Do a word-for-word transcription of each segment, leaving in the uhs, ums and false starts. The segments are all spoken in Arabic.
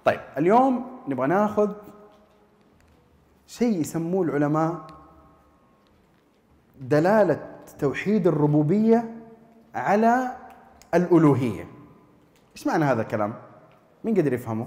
طيب اليوم نبغى ناخذ شيء يسموه العلماء دلالة توحيد الربوبية على الألوهية. إيش معنى هذا الكلام؟ مين قدر يفهمه؟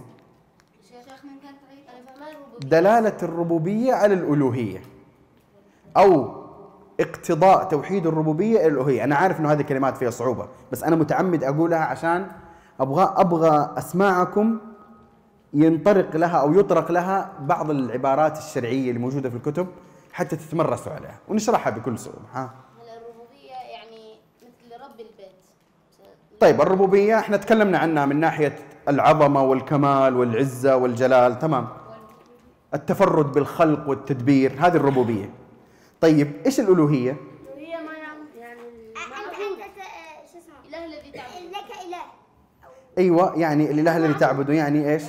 دلالة الربوبية على الألوهية أو اقتضاء توحيد الربوبية إلى الألوهية. أنا عارف إنه هذه الكلمات فيها صعوبة، بس أنا متعمد أقولها عشان أبغى أبغى أسماعكم ينطرق لها أو يطرق لها بعض العبارات الشرعية اللي موجودة في الكتب حتى تتمرسوا عليها ونشرحها بكل سهولة. ها. الربوبية يعني مثل رب البيت. طيب الربوبية احنا تكلمنا عنها من ناحية العظمة والكمال والعزة والجلال، تمام. التفرد بالخلق والتدبير، هذه الربوبية. طيب ايش الألوهية؟ الألوهية ما يعني أنت أنت شو اسمه؟ الإله الذي تعبد. لك إله. أيوة، يعني الإله الذي تعبده يعني ايش؟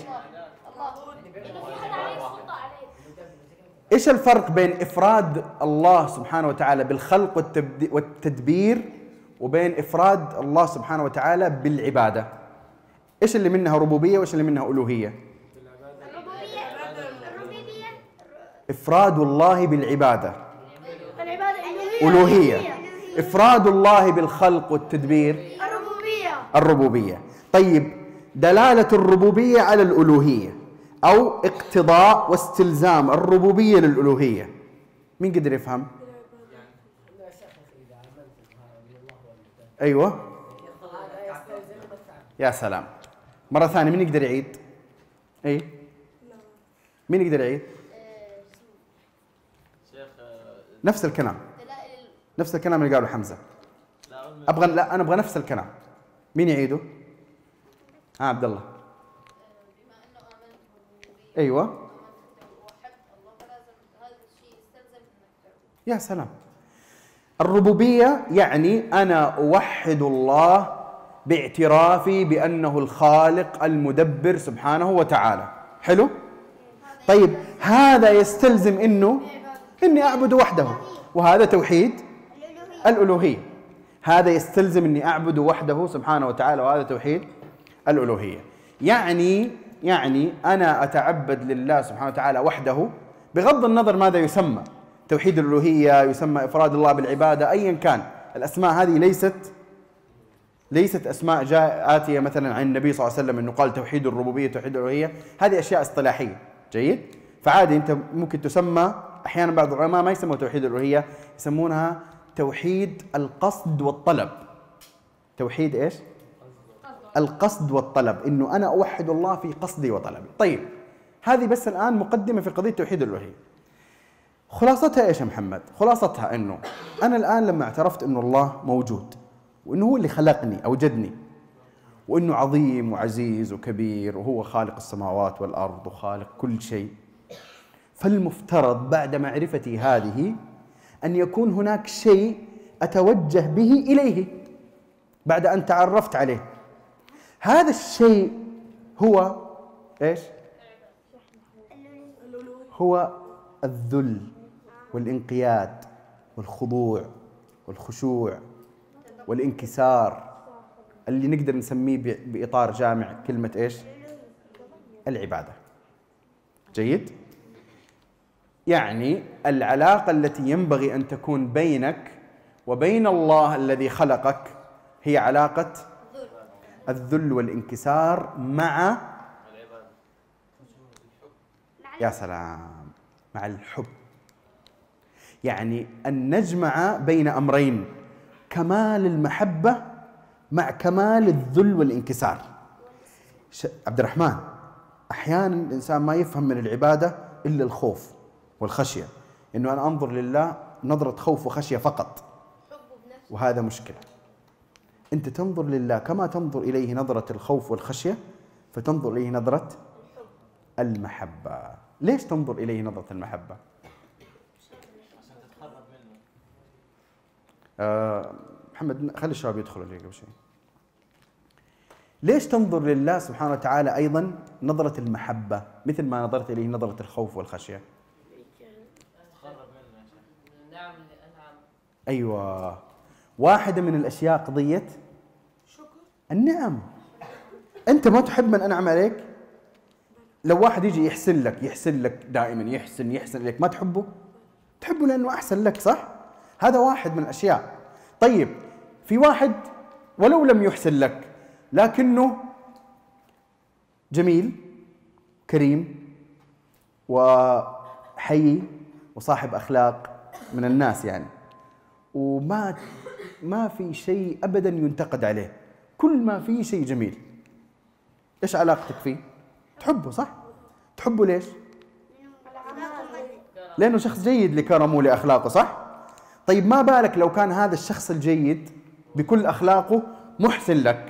ايش الفرق بين افراد الله سبحانه وتعالى بالخلق والتدبير وبين افراد الله سبحانه وتعالى بالعباده؟ ايش اللي منها ربوبيه وايش اللي منها الوهيه؟ الربوبية الربوبية افراد الله بالعباده العبادة الوهيه، افراد الله بالخلق والتدبير الربوبية الربوبيه. طيب دلاله الربوبيه على الالوهيه أو اقتضاء واستلزام الربوبية للألوهية، مين قدر يفهم؟ أيوة يا سلام. مرة ثانية مين يقدر يعيد؟ أي مين يقدر يعيد؟ نفس الكلام نفس الكلام اللي قاله حمزة. أبغى لا أنا أبغى نفس الكلام. مين يعيده؟ آه عبد الله. ايوه يا سلام. الربوبيه يعني انا اوحد الله باعترافي بانه الخالق المدبر سبحانه وتعالى. حلو. طيب هذا يستلزم انه اني اعبد وحده، وهذا توحيد الالوهيه. هذا يستلزم اني اعبد وحده سبحانه وتعالى، وهذا توحيد الالوهيه. يعني يعني أنا أتعبد لله سبحانه وتعالى وحده بغض النظر ماذا يسمى، توحيد الألوهية، يسمى إفراد الله بالعبادة، أيا كان. الأسماء هذه ليست ليست أسماء جاء آتية مثلا عن النبي صلى الله عليه وسلم أنه قال توحيد الربوبية توحيد الألوهية، هذه أشياء اصطلاحية. جيد؟ فعادي أنت ممكن تسمى، أحيانا بعض العلماء ما يسموا توحيد الألوهية، يسمونها توحيد القصد والطلب. توحيد إيش؟ القصد والطلب، انه انا اوحد الله في قصدي وطلبي. طيب هذه بس الان مقدمه في قضيه توحيد الالوهيه. خلاصتها ايش يا محمد؟ خلاصتها انه انا الان لما اعترفت انه الله موجود، وانه هو اللي خلقني اوجدني، وانه عظيم وعزيز وكبير، وهو خالق السماوات والارض وخالق كل شيء، فالمفترض بعد معرفتي هذه ان يكون هناك شيء اتوجه به اليه بعد ان تعرفت عليه. هذا الشيء هو ايش؟ هو الذل والانقياد والخضوع والخشوع والانكسار، اللي نقدر نسميه بإطار جامع كلمة ايش؟ العبادة. جيد؟ يعني العلاقة التي ينبغي أن تكون بينك وبين الله الذي خلقك هي علاقة الذل والانكسار مع يا سلام مع الحب. يعني أن نجمع بين أمرين، كمال المحبة مع كمال الذل والانكسار. عبد الرحمن، أحيانا الإنسان ما يفهم من العبادة إلا الخوف والخشية، إنه أنا أنظر لله نظرة خوف وخشية فقط، وهذا مشكلة. أنت تنظر لله كما تنظر إليه نظرة الخوف والخشية، فتنظر إليه نظرة المحبة. ليش تنظر إليه نظرة المحبة؟ عشان تتقرب منه. آه محمد خلي الشباب يدخلوا لي قبل شيء. ليش تنظر لله سبحانه وتعالى أيضا نظرة المحبة مثل ما نظرت إليه نظرة الخوف والخشية؟ تتقرب منه عشان النعم اللي أنعم. أيوة، واحدة من الأشياء قضية النعم. أنت ما تحب من أنعم عليك؟ لو واحد يجي يحسن لك يحسن لك دائما يحسن يحسن لك، ما تحبه؟ تحبه لأنه أحسن لك، صح؟ هذا واحد من الأشياء. طيب في واحد ولو لم يحسن لك لكنه جميل كريم وحي وصاحب أخلاق من الناس يعني، وما ما في شيء أبدا ينتقد عليه، كل ما فيه شيء جميل، إيش علاقتك فيه؟ تحبه، صح؟ تحبه ليش؟ لأنه شخص جيد لكرمه لأخلاقه، صح؟ طيب ما بالك لو كان هذا الشخص الجيد بكل أخلاقه محسن لك،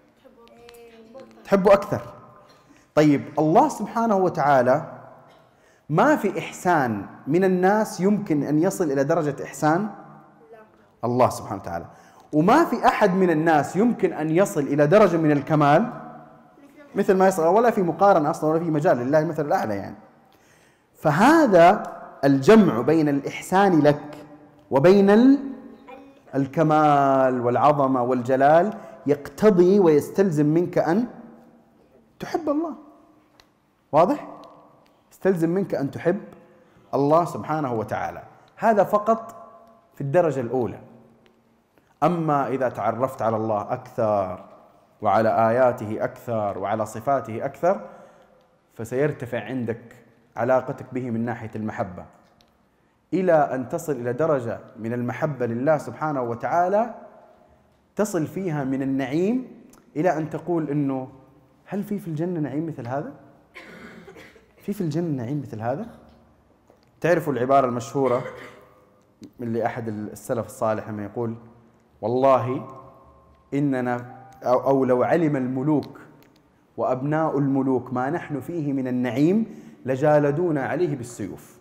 تحبه أكثر. طيب الله سبحانه وتعالى ما في إحسان من الناس يمكن أن يصل إلى درجة إحسان الله سبحانه وتعالى، وما في أحد من الناس يمكن أن يصل إلى درجة من الكمال مثل ما يصل، ولا في مقارنة أصلا ولا في مجال، لله المثل الأعلى يعني. فهذا الجمع بين الإحسان لك وبين الكمال والعظمة والجلال يقتضي ويستلزم منك أن تحب الله. واضح؟ يستلزم منك أن تحب الله سبحانه وتعالى، هذا فقط في الدرجة الأولى. أما إذا تعرفت على الله أكثر وعلى آياته أكثر وعلى صفاته أكثر فسيرتفع عندك علاقتك به من ناحية المحبة إلى أن تصل إلى درجة من المحبة لله سبحانه وتعالى تصل فيها من النعيم إلى أن تقول إنه هل في في الجنة نعيم مثل هذا؟ في في الجنة نعيم مثل هذا؟ تعرفوا العبارة المشهورة من لأحد السلف الصالح لما يقول والله إننا أو, أو لو علم الملوك وأبناء الملوك ما نحن فيه من النعيم لجالدونا عليه بالسيوف.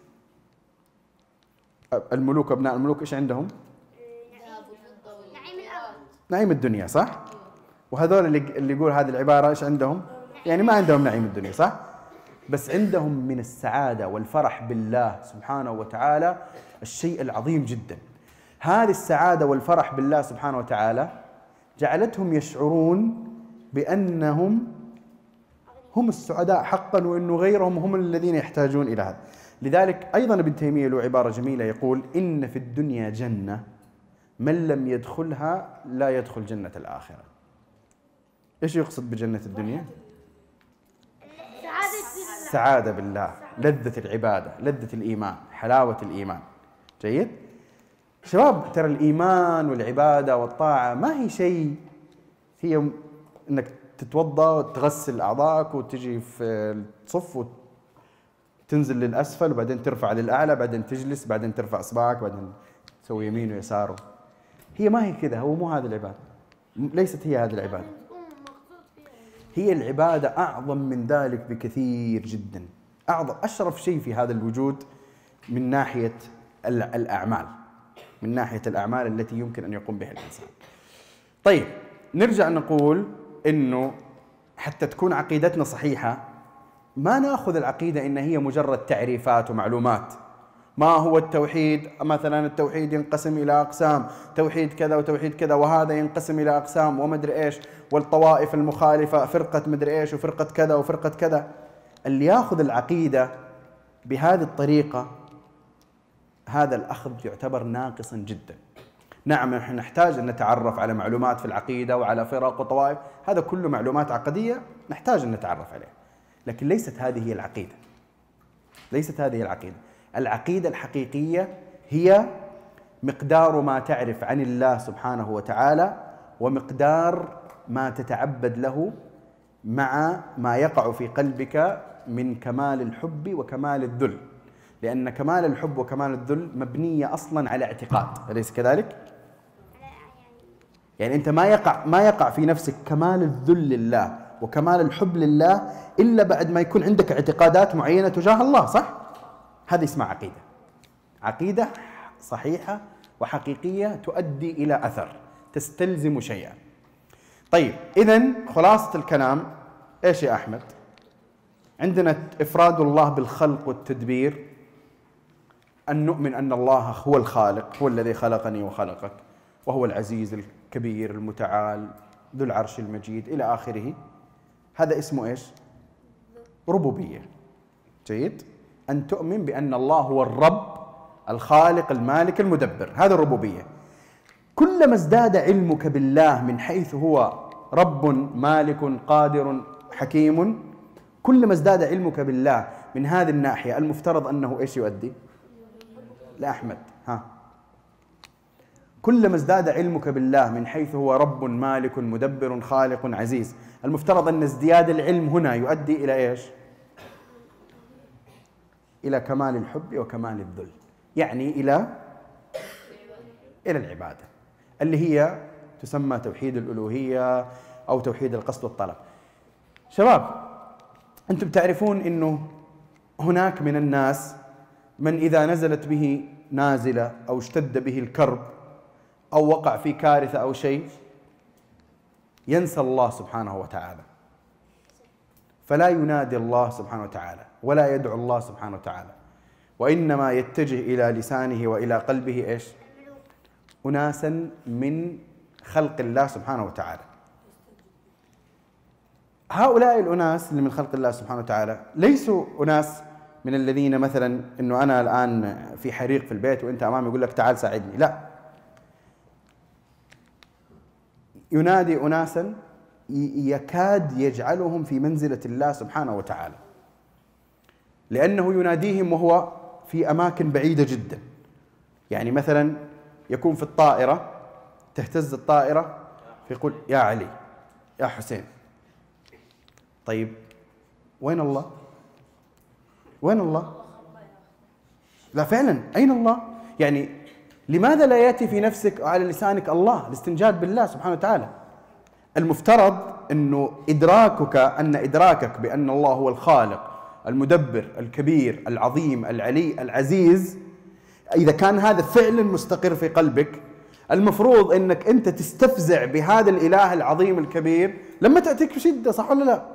الملوك وأبناء الملوك إيش عندهم؟ نعيم الأرض، نعيم الدنيا، صح؟ وهذول اللي اللي يقول هذه العبارة إيش عندهم؟ يعني ما عندهم نعيم الدنيا، صح؟ بس عندهم من السعادة والفرح بالله سبحانه وتعالى الشيء العظيم جدا. هذه السعادة والفرح بالله سبحانه وتعالى جعلتهم يشعرون بأنهم هم السعداء حقا، وأنه غيرهم هم الذين يحتاجون إلى هذا. لذلك أيضا ابن تيمية له عبارة جميلة يقول إن في الدنيا جنة من لم يدخلها لا يدخل جنة الآخرة. إيش يقصد بجنة الدنيا؟ السعادة بالله، لذة العبادة، لذة الإيمان، حلاوة الإيمان. جيد؟ شباب ترى الإيمان والعبادة والطاعة ما هي شيء هي إنك تتوضأ وتغسل أعضائك وتجي في الصف وتنزل للأسفل وبعدين ترفع للأعلى، بعدين تجلس، بعدين ترفع إصبعك، بعدين تسوي يمين ويسار. هي ما هي كذا، هو مو هذه العبادة، ليست هي هذه العبادة. هي العبادة أعظم من ذلك بكثير جدا، أعظم أشرف شيء في هذا الوجود من ناحية الأعمال، من ناحية الأعمال التي يمكن أن يقوم بها الإنسان. طيب نرجع نقول إنه حتى تكون عقيدتنا صحيحة ما نأخذ العقيدة إن هي مجرد تعريفات ومعلومات. ما هو التوحيد؟ مثلا التوحيد ينقسم إلى أقسام، توحيد كذا وتوحيد كذا، وهذا ينقسم إلى أقسام ومدري إيش، والطوائف المخالفة فرقة مدري إيش وفرقة كذا وفرقة كذا. اللي يأخذ العقيدة بهذه الطريقة هذا الأخذ يعتبر ناقصا جدا. نعم نحن نحتاج أن نتعرف على معلومات في العقيدة وعلى فرق وطوائف، هذا كله معلومات عقدية نحتاج أن نتعرف عليها، لكن ليست هذه هي العقيدة. ليست هذه العقيدة. العقيدة الحقيقية هي مقدار ما تعرف عن الله سبحانه وتعالى ومقدار ما تتعبد له مع ما يقع في قلبك من كمال الحب وكمال الذل، لأن كمال الحب وكمال الذل مبنية أصلا على اعتقاد، أليس كذلك؟ يعني أنت ما يقع ما يقع في نفسك كمال الذل لله وكمال الحب لله إلا بعد ما يكون عندك اعتقادات معينة تجاه الله، صح؟ هذه اسمها عقيدة. عقيدة صحيحة وحقيقية تؤدي إلى أثر، تستلزم شيئا. طيب إذن خلاصة الكلام إيش يا أحمد؟ عندنا إفراد الله بالخلق والتدبير، أن نؤمن أن الله هو الخالق، هو الذي خلقني وخلقك، وهو العزيز الكبير المتعال ذو العرش المجيد إلى آخره. هذا اسمه إيش؟ ربوبية. جيد؟ أن تؤمن بأن الله هو الرب الخالق المالك المدبر، هذا الربوبية. كلما ازداد علمك بالله من حيث هو رب مالك قادر حكيم، كلما ازداد علمك بالله من هذه الناحية، المفترض أنه إيش يؤدي؟ لأحمد ها كلما ازداد علمك بالله من حيث هو رب مالك مدبر خالق عزيز، المفترض أن ازدياد العلم هنا يؤدي إلى إيش؟ إلى كمال الحب وكمال الذل، يعني إلى إلى العبادة اللي هي تسمى توحيد الألوهية أو توحيد القصد والطلب. شباب، أنتم تعرفون أنه هناك من الناس من إذا نزلت به نازلة أو اشتد به الكرب أو وقع في كارثة أو شيء ينسى الله سبحانه وتعالى، فلا ينادي الله سبحانه وتعالى ولا يدعو الله سبحانه وتعالى، وإنما يتجه إلى لسانه وإلى قلبه إيش؟ أناسا من خلق الله سبحانه وتعالى. هؤلاء الأناس اللي من خلق الله سبحانه وتعالى ليسوا أناس من الذين مثلا إنه أنا الآن في حريق في البيت وأنت أمامي يقول لك تعال ساعدني، لا، ينادي أناسا يكاد يجعلهم في منزلة الله سبحانه وتعالى، لأنه يناديهم وهو في أماكن بعيدة جدا. يعني مثلا يكون في الطائرة، تهتز الطائرة فيقول يا علي يا حسين. طيب وين الله؟ وين الله؟ لا فعلا أين الله؟ يعني لماذا لا يأتي في نفسك وعلى لسانك الله، الاستنجاد بالله سبحانه وتعالى؟ المفترض أنه إدراكك أن إدراكك بأن الله هو الخالق المدبر الكبير العظيم العلي العزيز، إذا كان هذا فعلا مستقر في قلبك، المفروض أنك أنت تستفزع بهذا الإله العظيم الكبير لما تأتيك بشدة، صح ولا لا؟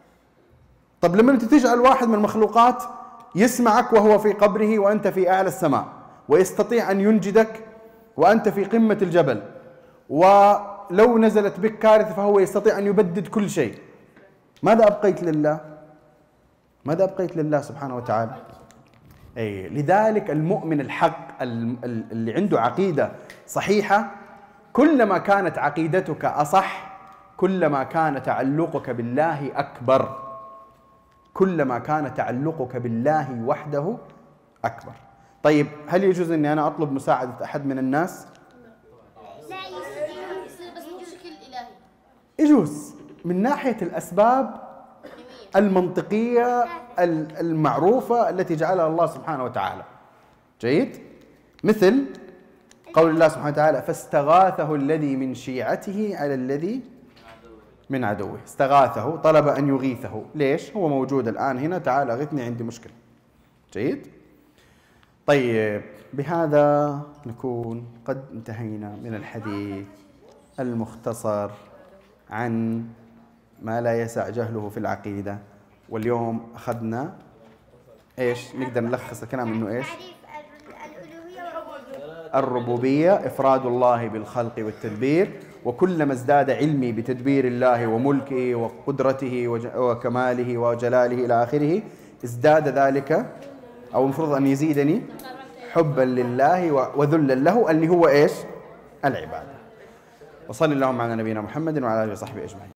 طب لما أنت تجعل واحد من المخلوقات يسمعك وهو في قبره وأنت في أعلى السماء، ويستطيع أن ينجدك وأنت في قمة الجبل، ولو نزلت بك كارثة فهو يستطيع أن يبدد كل شيء، ماذا أبقيت لله؟ ماذا أبقيت لله سبحانه وتعالى؟ أي لذلك المؤمن الحق اللي عنده عقيدة صحيحة، كلما كانت عقيدتك أصح كلما كان تعلقك بالله أكبر، كلما كان تعلقك بالله وحده أكبر. طيب هل يجوز أني أنا أطلب مساعدة أحد من الناس؟ لا يصير بس بشكل إلهي. يجوز من ناحية الأسباب المنطقية المعروفة التي جعلها الله سبحانه وتعالى. جيد؟ مثل قول الله سبحانه وتعالى فاستغاثه الذي من شيعته على الذي من عدوه. استغاثه، طلب أن يغيثه. ليش؟ هو موجود الآن هنا، تعال أغثني عندي مشكلة. جيد؟ طيب بهذا نكون قد انتهينا من الحديث المختصر عن ما لا يسع جهله في العقيدة، واليوم أخذنا إيش؟ نقدر نلخص الكلام إنه إيش؟ الربوبية إفراد الله بالخلق والتدبير، وكلما ازداد علمي بتدبير الله وملكه وقدرته وكماله وجلاله إلى آخره ازداد ذلك، أو المفروض أن يزيدني حبا لله وذلا له، اللي هو إيش؟ العبادة. وصلى اللهم على نبينا محمد وعلى آله وصحبه أجمعين.